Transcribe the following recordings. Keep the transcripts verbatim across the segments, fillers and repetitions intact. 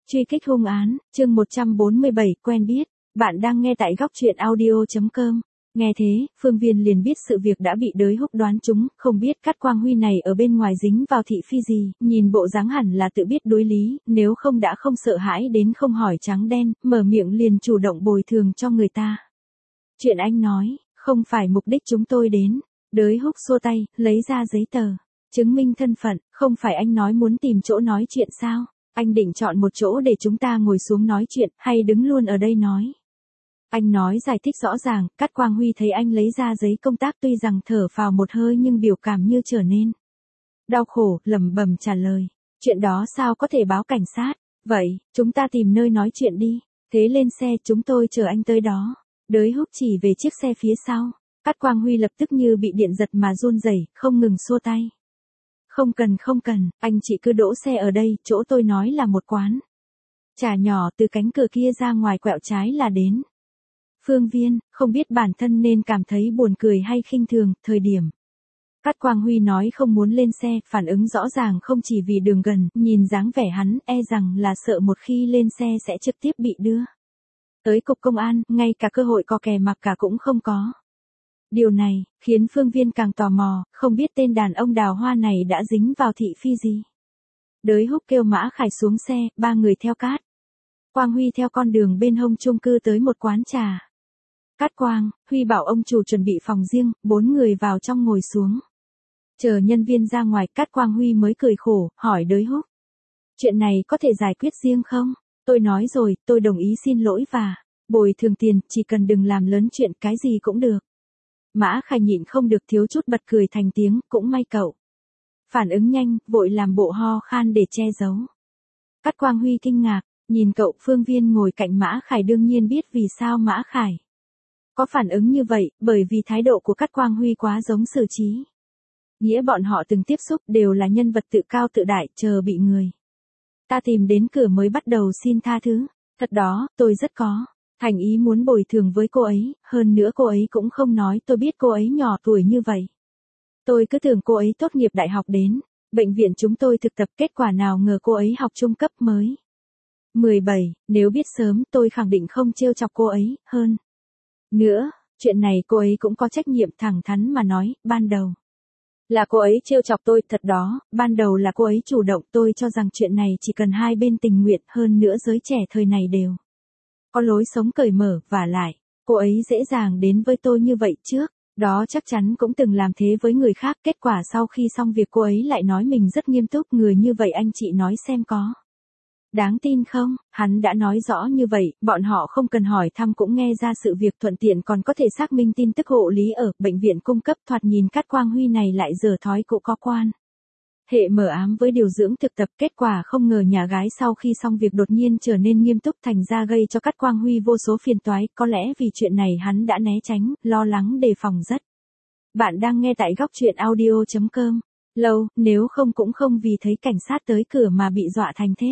Truy kích hung án, chương một trăm bốn mươi bảy, quen biết. Bạn đang nghe tại góc truyện audio chấm com. Nghe thế, Phương Viên liền biết sự việc đã bị Đới Húc đoán trúng, không biết Cát Quang Huy này ở bên ngoài dính vào thị phi gì, nhìn bộ dáng hẳn là tự biết đối lý, nếu không đã không sợ hãi đến không hỏi trắng đen, mở miệng liền chủ động bồi thường cho người ta. Chuyện anh nói, không phải mục đích chúng tôi đến. Đới Húc xua tay, lấy ra giấy tờ, chứng minh thân phận, không phải anh nói muốn tìm chỗ nói chuyện sao? Anh định chọn một chỗ để chúng ta ngồi xuống nói chuyện, hay đứng luôn ở đây nói? Anh nói giải thích rõ ràng, Cát Quang Huy thấy anh lấy ra giấy công tác tuy rằng thở phào một hơi nhưng biểu cảm như trở nên đau khổ, lẩm bẩm trả lời. Chuyện đó sao có thể báo cảnh sát? Vậy, chúng ta tìm nơi nói chuyện đi. Thế lên xe, chúng tôi chờ anh tới đó. Đới Húc chỉ về chiếc xe phía sau. Cát Quang Huy lập tức như bị điện giật mà run rẩy, không ngừng xua tay. Không cần không cần, anh chị cứ đỗ xe ở đây, chỗ tôi nói là một quán trà nhỏ, từ cánh cửa kia ra ngoài quẹo trái là đến. Phương Viên, không biết bản thân nên cảm thấy buồn cười hay khinh thường, thời điểm Cát Quang Huy nói không muốn lên xe, phản ứng rõ ràng không chỉ vì đường gần, nhìn dáng vẻ hắn, e rằng là sợ một khi lên xe sẽ trực tiếp bị đưa tới cục công an, ngay cả cơ hội co kè mặc cả cũng không có. Điều này, khiến Phương Viên càng tò mò, không biết tên đàn ông đào hoa này đã dính vào thị phi gì. Đới Húc kêu Mã Khải xuống xe, ba người theo Cát Quang Huy theo con đường bên hông chung cư tới một quán trà. Cát Quang, Huy bảo ông chủ chuẩn bị phòng riêng, bốn người vào trong ngồi xuống. Chờ nhân viên ra ngoài, Cát Quang Huy mới cười khổ, hỏi Đới Húc. Chuyện này có thể giải quyết riêng không? Tôi nói rồi, tôi đồng ý xin lỗi và bồi thường tiền, chỉ cần đừng làm lớn chuyện, cái gì cũng được. Mã Khải nhịn không được thiếu chút bật cười thành tiếng, cũng may cậu phản ứng nhanh, vội làm bộ ho khan để che giấu. Cát Quang Huy kinh ngạc, nhìn cậu. Phương Viên ngồi cạnh Mã Khải đương nhiên biết vì sao Mã Khải có phản ứng như vậy, bởi vì thái độ của Cát Quang Huy quá giống Sử Trí. Nghĩa bọn họ từng tiếp xúc đều là nhân vật tự cao tự đại, chờ bị người ta tìm đến cửa mới bắt đầu xin tha thứ. Thật đó, tôi rất có thành ý muốn bồi thường với cô ấy, hơn nữa cô ấy cũng không nói, tôi biết cô ấy nhỏ tuổi như vậy. Tôi cứ tưởng cô ấy tốt nghiệp đại học đến bệnh viện chúng tôi thực tập, kết quả nào ngờ cô ấy học trung cấp mới mười bảy, nếu biết sớm tôi khẳng định không trêu chọc cô ấy, hơn nữa, chuyện này cô ấy cũng có trách nhiệm. Thẳng thắn mà nói, ban đầu là cô ấy trêu chọc tôi, thật đó, ban đầu là cô ấy chủ động, tôi cho rằng chuyện này chỉ cần hai bên tình nguyện, hơn nữa giới trẻ thời này đều có lối sống cởi mở, và lại, cô ấy dễ dàng đến với tôi như vậy trước, đó chắc chắn cũng từng làm thế với người khác, kết quả sau khi xong việc cô ấy lại nói mình rất nghiêm túc, người như vậy anh chị nói xem có đáng tin không? Hắn đã nói rõ như vậy, bọn họ không cần hỏi thăm cũng nghe ra sự việc, thuận tiện còn có thể xác minh tin tức hộ lý ở bệnh viện cung cấp. Thoạt nhìn Cát Quang Huy này lại dở thói cũ có quan hệ mờ ám với điều dưỡng thực tập, kết quả không ngờ nhà gái sau khi xong việc đột nhiên trở nên nghiêm túc, thành ra gây cho Cát Quang Huy vô số phiền toái, có lẽ vì chuyện này hắn đã né tránh, lo lắng đề phòng rất. Bạn đang nghe tại góc truyện audio chấm com. Lâu, nếu không cũng không vì thấy cảnh sát tới cửa mà bị dọa thành thế.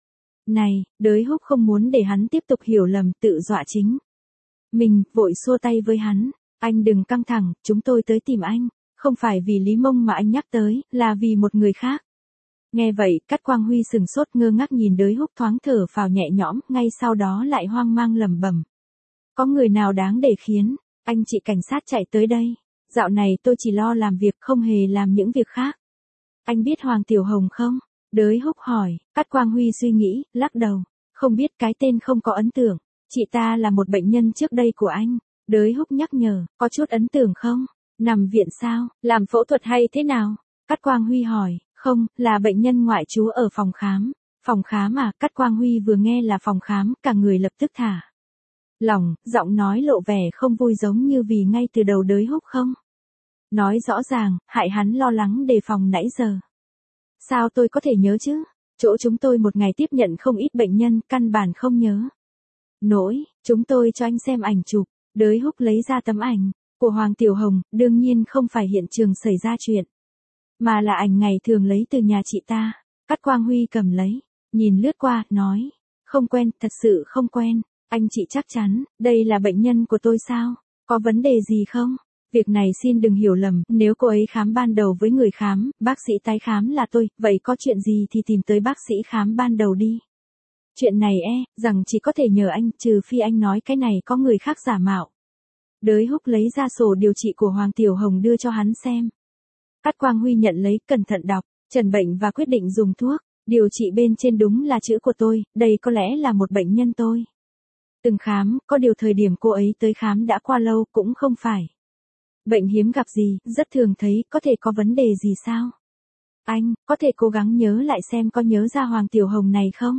Này, Đới Húc không muốn để hắn tiếp tục hiểu lầm, tự dọa chính mình, vội xua tay với hắn. Anh đừng căng thẳng, chúng tôi tới tìm anh, không phải vì Lý Mông mà anh nhắc tới, là vì một người khác. Nghe vậy, Cát Quang Huy sừng sốt ngơ ngác nhìn Đới Húc, thoáng thở phào nhẹ nhõm, ngay sau đó lại hoang mang lẩm bẩm. Có người nào đáng để khiến anh chị cảnh sát chạy tới đây? Dạo này tôi chỉ lo làm việc, không hề làm những việc khác. Anh biết Hoàng Tiểu Hồng không? Đới Húc hỏi. Cát Quang Huy suy nghĩ, lắc đầu. Không biết, cái tên không có ấn tượng. Chị ta là một bệnh nhân trước đây của anh. Đới Húc nhắc nhở, có chút ấn tượng không? Nằm viện sao? Làm phẫu thuật hay thế nào? Cát Quang Huy hỏi. Không, là bệnh nhân ngoại trú ở phòng khám. Phòng khám à? Cát Quang Huy vừa nghe là phòng khám, cả người lập tức thả lỏng, giọng nói lộ vẻ không vui, giống như vì ngay từ đầu Đới Húc không nói rõ ràng, hại hắn lo lắng đề phòng nãy giờ. Sao tôi có thể nhớ chứ? Chỗ chúng tôi một ngày tiếp nhận không ít bệnh nhân, căn bản không nhớ nổi. Chúng tôi cho anh xem ảnh chụp. Đới Húc lấy ra tấm ảnh của Hoàng Tiểu Hồng, đương nhiên không phải hiện trường xảy ra chuyện, mà là ảnh ngày thường lấy từ nhà chị ta. Cát Quang Huy cầm lấy, nhìn lướt qua, nói. Không quen, thật sự không quen. Anh chị chắc chắn, đây là bệnh nhân của tôi sao? Có vấn đề gì không? Việc này xin đừng hiểu lầm, nếu cô ấy khám ban đầu với người khám, bác sĩ tái khám là tôi, vậy có chuyện gì thì tìm tới bác sĩ khám ban đầu đi. Chuyện này e, rằng chỉ có thể nhờ anh, trừ phi anh nói cái này có người khác giả mạo. Đới Húc lấy ra sổ điều trị của Hoàng Tiểu Hồng đưa cho hắn xem. Cát Quang Huy nhận lấy, cẩn thận đọc, trần bệnh và quyết định dùng thuốc. Điều trị bên trên đúng là chữ của tôi, đây có lẽ là một bệnh nhân tôi từng khám, có điều thời điểm cô ấy tới khám đã qua lâu, cũng không phải bệnh hiếm gặp gì, rất thường thấy, có thể có vấn đề gì sao? Anh, có thể cố gắng nhớ lại xem có nhớ ra Hoàng Tiểu Hồng này không?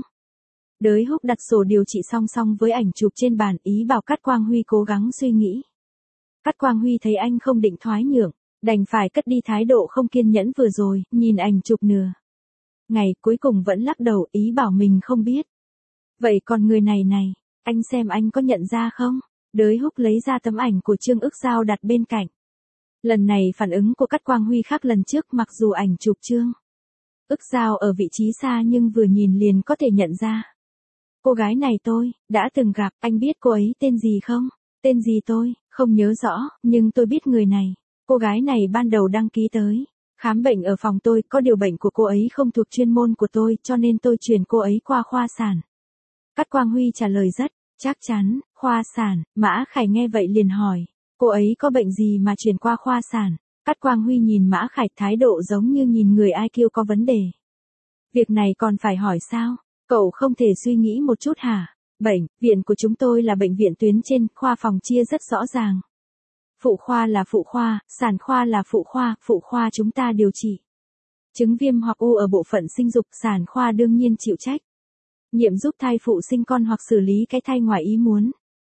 Đới Húc đặt sổ điều trị song song với ảnh chụp trên bàn, ý bảo Cát Quang Huy cố gắng suy nghĩ. Cát Quang Huy thấy anh không định thoái nhượng, đành phải cất đi thái độ không kiên nhẫn vừa rồi, nhìn ảnh chụp nửa ngày, cuối cùng vẫn lắc đầu, ý bảo mình không biết. Vậy còn người này này, anh xem anh có nhận ra không? Đới Húc lấy ra tấm ảnh của Trương Ức Giao đặt bên cạnh. Lần này phản ứng của Cát Quang Huy khác lần trước, mặc dù ảnh chụp Trương Ức Giao ở vị trí xa nhưng vừa nhìn liền có thể nhận ra. Cô gái này tôi đã từng gặp, anh biết cô ấy tên gì không? Tên gì tôi không nhớ rõ, nhưng tôi biết người này. Cô gái này ban đầu đăng ký tới khám bệnh ở phòng tôi, có điều bệnh của cô ấy không thuộc chuyên môn của tôi, cho nên tôi chuyển cô ấy qua khoa sản. Cát Quang Huy trả lời rất chắc chắn, khoa sản. Mã Khải nghe vậy liền hỏi, cô ấy có bệnh gì mà chuyển qua khoa sản? Cát Quang Huy nhìn Mã Khải, thái độ giống như nhìn người i kiu có vấn đề. Việc này còn phải hỏi sao? Cậu không thể suy nghĩ một chút hả? Bệnh viện của chúng tôi là bệnh viện tuyến trên, khoa phòng chia rất rõ ràng. Phụ khoa là phụ khoa, sản khoa là phụ khoa, phụ khoa chúng ta điều trị chứng viêm hoặc u ở bộ phận sinh dục, sản khoa đương nhiên chịu trách nhiệm giúp thai phụ sinh con hoặc xử lý cái thai ngoài ý muốn.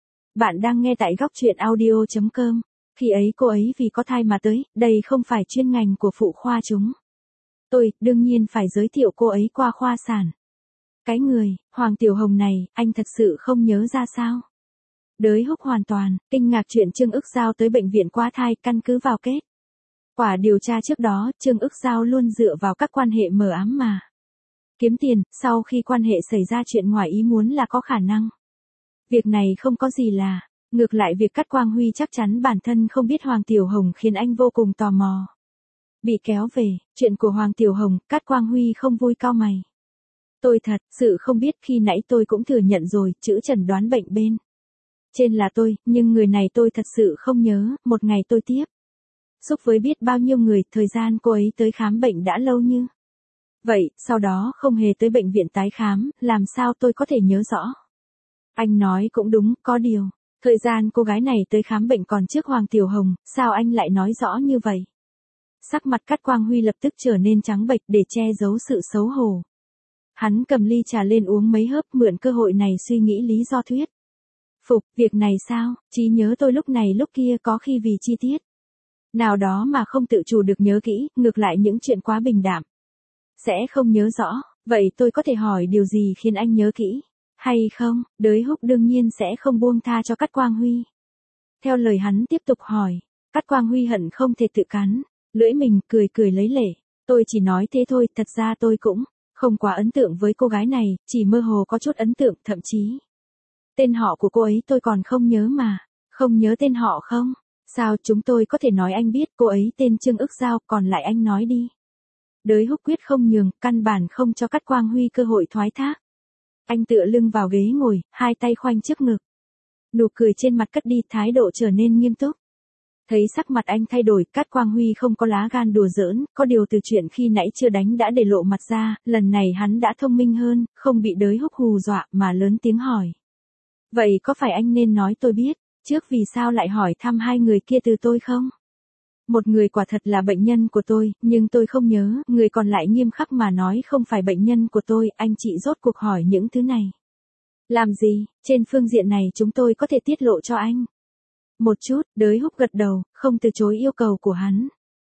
Bạn đang nghe tại góc truyện audio chấm com. Khi ấy cô ấy vì có thai mà tới, đây không phải chuyên ngành của phụ khoa chúng tôi, đương nhiên phải giới thiệu cô ấy qua khoa sản. Cái người, Hoàng Tiểu Hồng này, anh thật sự không nhớ ra sao? Đới Húc hoàn toàn kinh ngạc chuyện Trương Ức Giao tới bệnh viện qua thai, căn cứ vào kết quả điều tra trước đó, Trương Ức Giao luôn dựa vào các quan hệ mờ ám mà kiếm tiền, sau khi quan hệ xảy ra chuyện ngoài ý muốn là có khả năng. Việc này không có gì là, ngược lại việc Cát Quang Huy chắc chắn bản thân không biết Hoàng Tiểu Hồng khiến anh vô cùng tò mò. Bị kéo về, chuyện của Hoàng Tiểu Hồng, Cát Quang Huy không vui cau mày. Tôi thật sự không biết, khi nãy tôi cũng thừa nhận rồi, chữ chẩn đoán bệnh bên trên là tôi, nhưng người này tôi thật sự không nhớ. Một ngày tôi tiếp xúc với biết bao nhiêu người, thời gian cô ấy tới khám bệnh đã lâu như vậy, sau đó không hề tới bệnh viện tái khám, làm sao tôi có thể nhớ rõ? Anh nói cũng đúng, có điều, thời gian cô gái này tới khám bệnh còn trước Hoàng Tiểu Hồng, sao anh lại nói rõ như vậy? Sắc mặt Cát Quang Huy lập tức trở nên trắng bệch để che giấu sự xấu hổ. Hắn cầm ly trà lên uống mấy hớp, mượn cơ hội này suy nghĩ lý do thuyết phục. Việc này sao, trí nhớ tôi lúc này lúc kia có khi vì chi tiết nào đó mà không tự chủ được nhớ kỹ, ngược lại những chuyện quá bình đạm sẽ không nhớ rõ. Vậy tôi có thể hỏi điều gì khiến anh nhớ kỹ hay không? Đới Húc đương nhiên sẽ không buông tha cho Cát Quang Huy. Theo lời hắn tiếp tục hỏi, Cát Quang Huy hận không thể tự cắn lưỡi mình, cười cười lấy lệ. Tôi chỉ nói thế thôi, thật ra tôi cũng không quá ấn tượng với cô gái này, chỉ mơ hồ có chút ấn tượng, thậm chí tên họ của cô ấy tôi còn không nhớ mà. Không nhớ tên họ không? Sao chúng tôi có thể nói anh biết, cô ấy tên Trương Ức Giao, còn lại anh nói đi. Đới Húc quyết không nhường, căn bản không cho Cát Quang Huy cơ hội thoái thác. Anh tựa lưng vào ghế ngồi, hai tay khoanh trước ngực. Nụ cười trên mặt cất đi, thái độ trở nên nghiêm túc. Thấy sắc mặt anh thay đổi, Cát Quang Huy không có lá gan đùa giỡn, có điều từ chuyện khi nãy chưa đánh đã để lộ mặt ra, lần này hắn đã thông minh hơn, không bị Đới Húc hù dọa mà lớn tiếng hỏi. Vậy có phải anh nên nói tôi biết, trước vì sao lại hỏi thăm hai người kia từ tôi không? Một người quả thật là bệnh nhân của tôi, nhưng tôi không nhớ, người còn lại nghiêm khắc mà nói không phải bệnh nhân của tôi, anh chị rốt cuộc hỏi những thứ này làm gì? Trên phương diện này chúng tôi có thể tiết lộ cho anh một chút. Đới Húc gật đầu, không từ chối yêu cầu của hắn.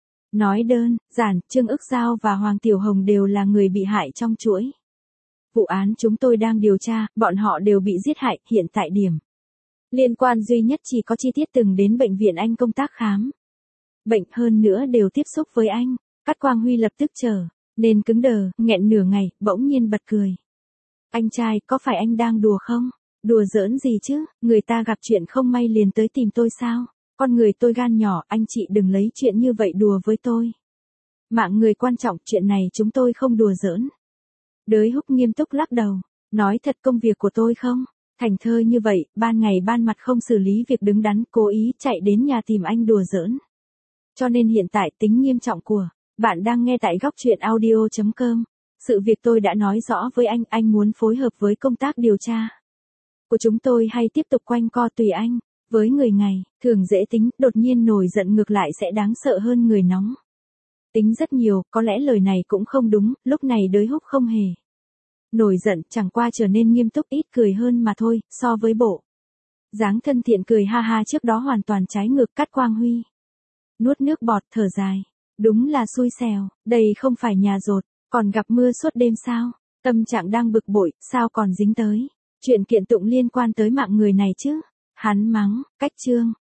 Nói đơn giản, Trương Ức Giao và Hoàng Tiểu Hồng đều là người bị hại trong chuỗi vụ án chúng tôi đang điều tra, bọn họ đều bị giết hại, hiện tại điểm liên quan duy nhất chỉ có chi tiết từng đến bệnh viện anh công tác khám bệnh, hơn nữa đều tiếp xúc với anh. Cát Quang Huy lập tức trở nên cứng đờ, nghẹn nửa ngày, bỗng nhiên bật cười. Anh trai, có phải anh đang đùa không? Đùa giỡn gì chứ, người ta gặp chuyện không may liền tới tìm tôi sao? Con người tôi gan nhỏ, anh chị đừng lấy chuyện như vậy đùa với tôi. Mạng người quan trọng, chuyện này chúng tôi không đùa giỡn. Đới Húc nghiêm túc lắc đầu. Nói thật công việc của tôi không? Thành thơ như vậy, ban ngày ban mặt không xử lý việc đứng đắn, cố ý chạy đến nhà tìm anh đùa giỡn. Cho nên hiện tại tính nghiêm trọng của, bạn đang nghe tại góc chuyện audio chấm com. Sự việc tôi đã nói rõ với anh, anh muốn phối hợp với công tác điều tra của chúng tôi hay tiếp tục quanh co tùy anh. Với người ngày, thường dễ tính, đột nhiên nổi giận ngược lại sẽ đáng sợ hơn người nóng tính rất nhiều, có lẽ lời này cũng không đúng, lúc này đới húc không hề nổi giận, chẳng qua trở nên nghiêm túc ít cười hơn mà thôi, so với bộ dáng thân thiện cười ha ha trước đó hoàn toàn trái ngược. Cát Quang Huy nuốt nước bọt thở dài, đúng là xui xẻo, đây không phải nhà dột, còn gặp mưa suốt đêm sao? Tâm trạng đang bực bội, sao còn dính tới chuyện kiện tụng liên quan tới mạng người này chứ? Hắn mắng, cách chương,